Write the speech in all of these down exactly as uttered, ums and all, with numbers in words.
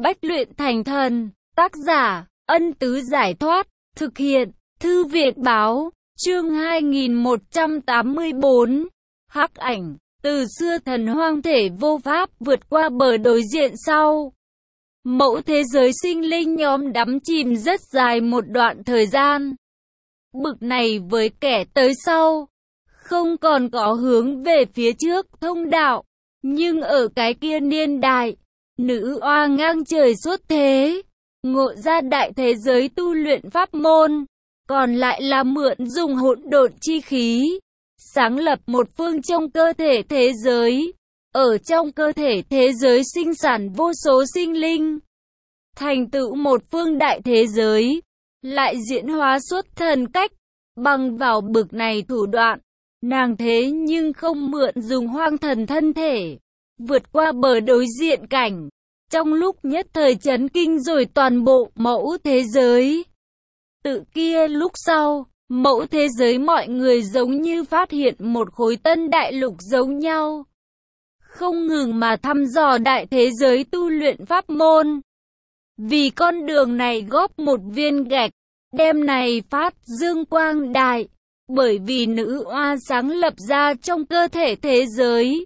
Bách luyện thành thần, tác giả, Ân Tứ Giải Thoát, thực hiện, Thư viện Báo, chương hai nghìn một trăm tám mươi tư, Hắc Ảnh, từ xưa thần hoang thể vô pháp vượt qua bờ đối diện sau. Mẫu thế giới sinh linh nhóm đắm chìm rất dài một đoạn thời gian. Bực này với kẻ tới sau, không còn có hướng về phía trước thông đạo, nhưng ở cái kia niên đại, nữ oa ngang trời xuất thế, ngộ ra đại thế giới tu luyện pháp môn, còn lại là mượn dùng hỗn độn chi khí, sáng lập một phương trong cơ thể thế giới. Ở trong cơ thể thế giới sinh sản vô số sinh linh, thành tựu một phương đại thế giới, lại diễn hóa xuất thần cách. Bằng vào bực này thủ đoạn, nàng thế nhưng không mượn dùng hoang thần thân thể, vượt qua bờ đối diện cảnh, trong lúc nhất thời chấn kinh rồi toàn bộ mẫu thế giới. Tự kia lúc sau, mẫu thế giới mọi người giống như phát hiện một khối tân đại lục giống nhau, không ngừng mà thăm dò đại thế giới tu luyện pháp môn. Vì con đường này góp một viên gạch, đem này phát dương quang đại, bởi vì nữ oa sáng lập ra trong cơ thể thế giới,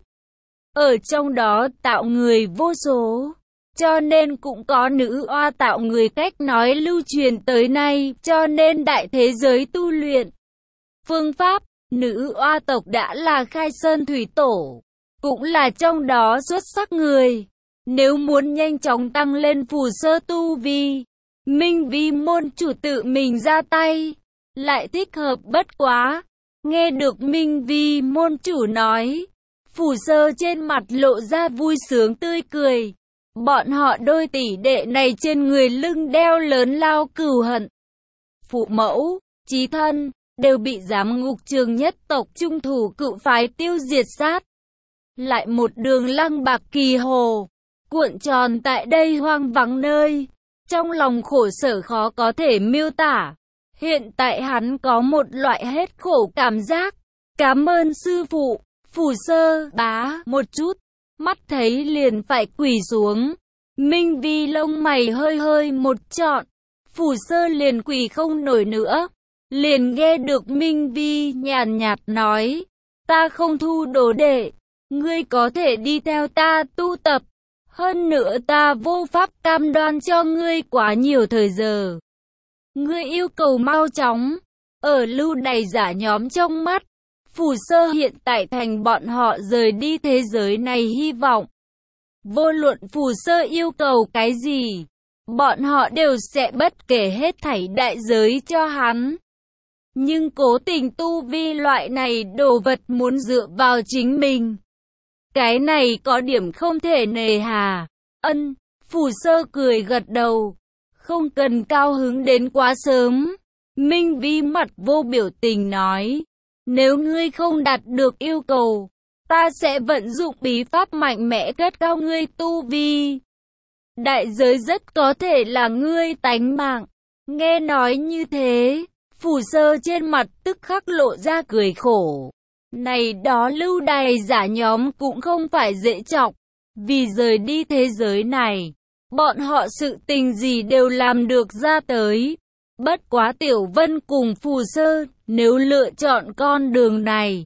ở trong đó tạo người vô số, cho nên cũng có nữ oa tạo người cách nói lưu truyền tới nay, cho nên đại thế giới tu luyện phương pháp, nữ oa tộc đã là khai sơn thủy tổ, cũng là trong đó xuất sắc người. Nếu muốn nhanh chóng tăng lên phù sơ tu vi, Minh Vi môn chủ tự mình ra tay, lại thích hợp bất quá. Nghe được Minh Vi môn chủ nói, phù sơ trên mặt lộ ra vui sướng tươi cười. Bọn họ đôi tỷ đệ này trên người lưng đeo lớn lao cừu hận. Phụ mẫu, chí thân, đều bị giám ngục trường nhất tộc trung thủ cự phái tiêu diệt sát. Lại một đường lăng bạc kỳ hồ, cuộn tròn tại đây hoang vắng nơi. Trong lòng khổ sở khó có thể miêu tả. Hiện tại hắn có một loại hết khổ cảm giác. Cảm ơn sư phụ, phù sơ bá một chút, mắt thấy liền phải quỳ xuống. Minh Vi lông mày hơi hơi một trọn, phù sơ liền quỳ không nổi nữa. Liền nghe được Minh Vi nhàn nhạt nói, ta không thu đồ đệ, ngươi có thể đi theo ta tu tập. Hơn nữa ta vô pháp cam đoan cho ngươi quá nhiều thời giờ. Ngươi yêu cầu mau chóng. Ở lưu đày giả nhóm trong mắt, phù sơ hiện tại thành bọn họ rời đi thế giới này hy vọng. Vô luận phù sơ yêu cầu cái gì, bọn họ đều sẽ bất kể hết thảy đại giới cho hắn. Nhưng cố tình tu vi loại này đồ vật muốn dựa vào chính mình, cái này có điểm không thể nề hà. Ân, phù sơ cười gật đầu. Không cần cao hứng đến quá sớm. Minh Vi mặt vô biểu tình nói, nếu ngươi không đạt được yêu cầu, ta sẽ vận dụng bí pháp mạnh mẽ cất cao ngươi tu vi. Đại giới rất có thể là ngươi tánh mạng. Nghe nói như thế, phù sơ trên mặt tức khắc lộ ra cười khổ. Này đó lưu đày giả nhóm cũng không phải dễ chọc, vì rời đi thế giới này, bọn họ sự tình gì đều làm được ra tới. Bất quá Tiểu Vân cùng phù sơ, nếu lựa chọn con đường này,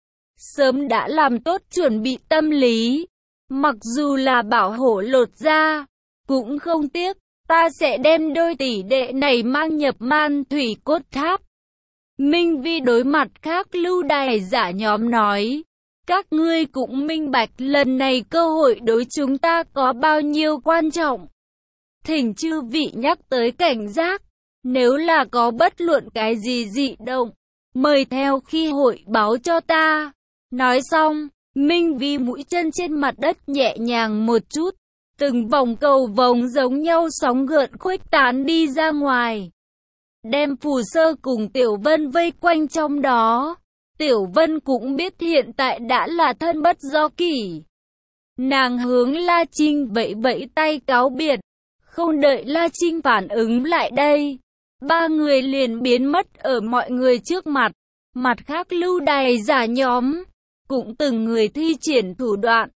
sớm đã làm tốt chuẩn bị tâm lý, mặc dù là bảo hộ lột da, cũng không tiếc, ta sẽ đem đôi tỷ đệ này mang nhập Man Thủy Cốt Tháp. Minh Vi đối mặt khác lưu đày giả nhóm nói, các ngươi cũng minh bạch lần này cơ hội đối chúng ta có bao nhiêu quan trọng. Thỉnh chư vị nhắc tới cảnh giác, nếu là có bất luận cái gì dị động, mời theo khi hội báo cho ta. Nói xong, Minh Vi mũi chân trên mặt đất nhẹ nhàng một chút, từng vòng cầu vồng giống nhau sóng gợn khuếch tán đi ra ngoài, đem phù sơ cùng Tiểu Vân vây quanh trong đó. Tiểu Vân cũng biết hiện tại đã là thân bất do kỷ. Nàng hướng La Trinh vẫy vẫy tay cáo biệt, không đợi La Trinh phản ứng lại đây, ba người liền biến mất ở mọi người trước mặt. Mặt khác lưu đày giả nhóm cũng từng người thi triển thủ đoạn,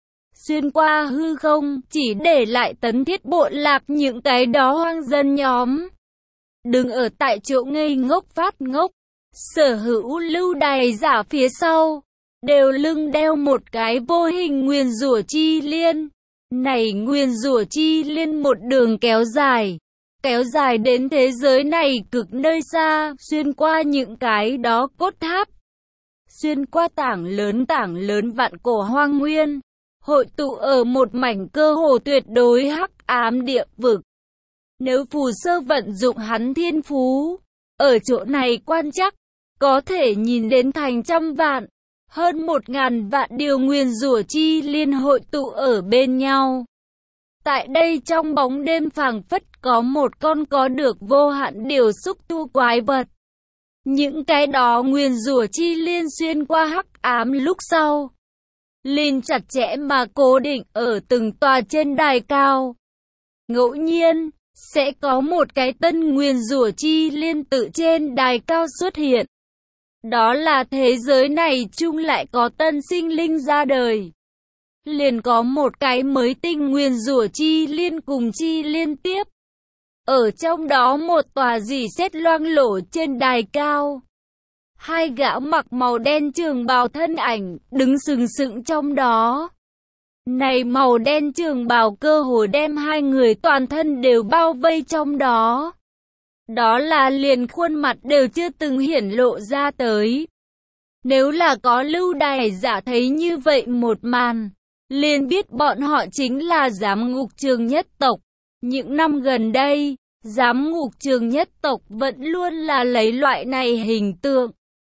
xuyên qua hư không, chỉ để lại tấn thiết bộ lạc những cái đó hoang dân nhóm. Đừng ở tại chỗ ngây ngốc phát ngốc, sở hữu lưu đày giả phía sau, đều lưng đeo một cái vô hình nguyền rủa chi liên. Này nguyền rủa chi liên một đường kéo dài, kéo dài đến thế giới này cực nơi xa, xuyên qua những cái đó cốt tháp, xuyên qua tảng lớn tảng lớn vạn cổ hoang nguyên, hội tụ ở một mảnh cơ hồ tuyệt đối hắc ám địa vực. Nếu phù sơ vận dụng hắn thiên phú, ở chỗ này quan chắc, có thể nhìn đến thành trăm vạn, hơn một ngàn vạn điều nguyền rủa chi liên hội tụ ở bên nhau. Tại đây trong bóng đêm phảng phất có một con có được vô hạn điều xúc tu quái vật. Những cái đó nguyền rủa chi liên xuyên qua hắc ám lúc sau, liền chặt chẽ mà cố định ở từng tòa trên đài cao. Ngẫu nhiên, sẽ có một cái tân nguyền rủa chi liên tự trên đài cao xuất hiện. Đó là thế giới này chung lại có tân sinh linh ra đời. Liền có một cái mới tinh nguyền rủa chi liên cùng chi liên tiếp. Ở trong đó một tòa dì xét loang lổ trên đài cao. Hai gã mặc màu đen trường bào thân ảnh đứng sừng sững trong đó. Này màu đen trường bào cơ hồ đem hai người toàn thân đều bao vây trong đó. Đó là liền khuôn mặt đều chưa từng hiển lộ ra tới. Nếu là có lưu đày giả thấy như vậy một màn, liền biết bọn họ chính là giám ngục trường nhất tộc. Những năm gần đây, giám ngục trường nhất tộc vẫn luôn là lấy loại này hình tượng.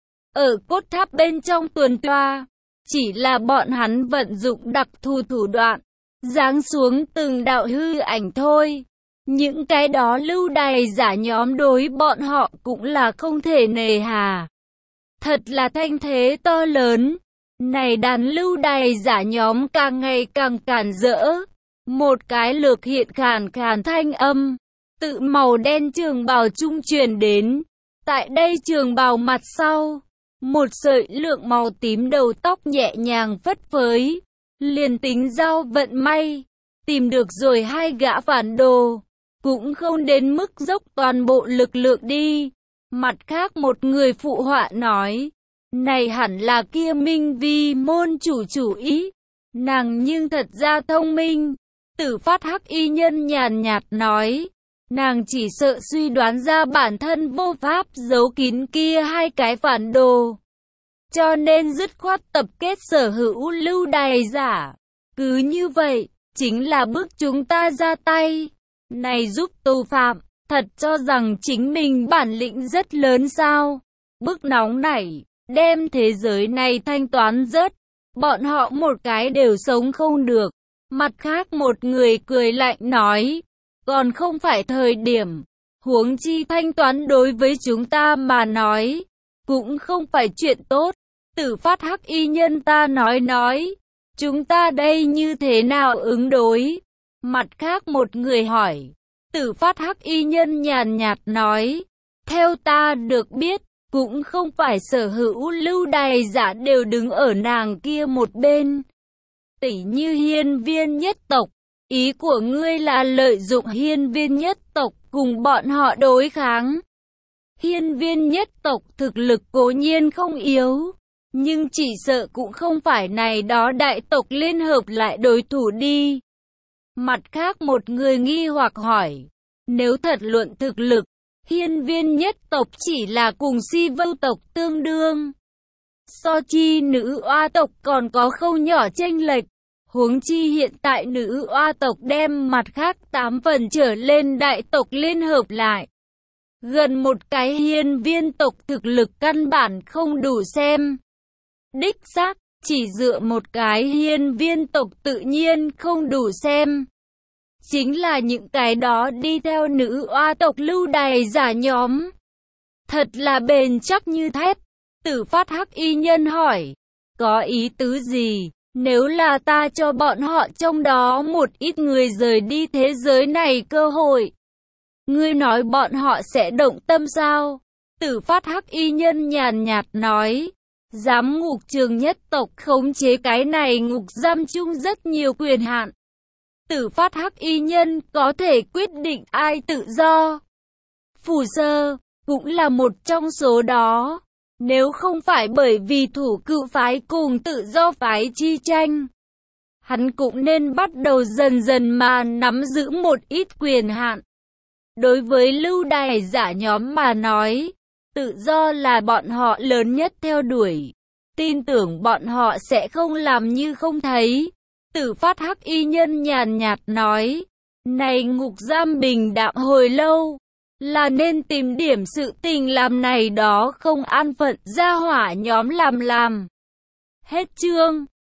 Ở cốt tháp bên trong tuần tra, chỉ là bọn hắn vận dụng đặc thù thủ đoạn, giáng xuống từng đạo hư ảnh thôi. Những cái đó lưu đày giả nhóm đối bọn họ cũng là không thể nề hà. Thật là thanh thế to lớn. Này đàn lưu đày giả nhóm càng ngày càng càn rỡ. Một cái lược hiện khàn khàn thanh âm, tự màu đen trường bào trung truyền đến. Tại đây trường bào mặt sau, một sợi lượng màu tím đầu tóc nhẹ nhàng phất phới. Liền tính giao vận may, tìm được rồi hai gã phản đồ. Cũng không đến mức dốc toàn bộ lực lượng đi. Mặt khác một người phụ họa nói, này hẳn là kia Minh Vi môn chủ chủ ý. Nàng nhưng thật ra thông minh. Tử Phát Hắc Y Nhân nhàn nhạt nói, nàng chỉ sợ suy đoán ra bản thân vô pháp giấu kín kia hai cái phản đồ. Cho nên dứt khoát tập kết sở hữu lưu đày giả. Cứ như vậy, chính là bước chúng ta ra tay. Này giúp tù phạm, thật cho rằng chính mình bản lĩnh rất lớn sao? Bức nóng này, đem thế giới này thanh toán rớt. Bọn họ một cái đều sống không được. Mặt khác một người cười lạnh nói, còn không phải thời điểm. Huống chi thanh toán đối với chúng ta mà nói, cũng không phải chuyện tốt. Tử Phát Hắc Y Nhân ta nói nói, chúng ta đây như thế nào ứng đối? Mặt khác một người hỏi. Tử Phát Hắc Y Nhân nhàn nhạt nói, theo ta được biết, cũng không phải sở hữu lưu đày giả đều đứng ở nàng kia một bên. Tỉ như hiên viên nhất tộc, ý của ngươi là lợi dụng hiên viên nhất tộc cùng bọn họ đối kháng. Hiên viên nhất tộc thực lực cố nhiên không yếu, nhưng chỉ sợ cũng không phải này đó đại tộc liên hợp lại đối thủ đi. Mặt khác một người nghi hoặc hỏi, nếu thật luận thực lực, hiên viên nhất tộc chỉ là cùng si vâu tộc tương đương. So chi nữ oa tộc còn có khâu nhỏ chênh lệch, huống chi hiện tại nữ oa tộc đem mặt khác tám phần trở lên đại tộc liên hợp lại. Gần một cái hiên viên tộc thực lực căn bản không đủ xem. Đích xác, chỉ dựa một cái hiên viên tộc tự nhiên không đủ xem. Chính là những cái đó đi theo nữ oa tộc lưu đày giả nhóm. Thật là bền chắc như thép. Tử Phát Hắc Y Nhân hỏi, có ý tứ gì? Nếu là ta cho bọn họ trong đó một ít người rời đi thế giới này cơ hội, ngươi nói bọn họ sẽ động tâm sao? Tử Phát Hắc Y Nhân nhàn nhạt nói, Giám ngục trường nhất tộc khống chế cái này ngục giam chung rất nhiều quyền hạn. Tử phát hắc y nhân có thể quyết định ai tự do. Phù Sơ cũng là một trong số đó. Nếu không phải bởi vì thủ cựu phái cùng tự do phái chi tranh, hắn cũng nên bắt đầu dần dần mà nắm giữ một ít quyền hạn. Đối với lưu đày giả nhóm mà nói, tự do là bọn họ lớn nhất theo đuổi. Tin tưởng bọn họ sẽ không làm như không thấy. Tử phát hắc y nhân nhàn nhạt nói, này ngục giam bình đạm hồi lâu, là nên tìm điểm sự tình làm này đó không an phận gia hỏa nhóm làm làm. Hết chương.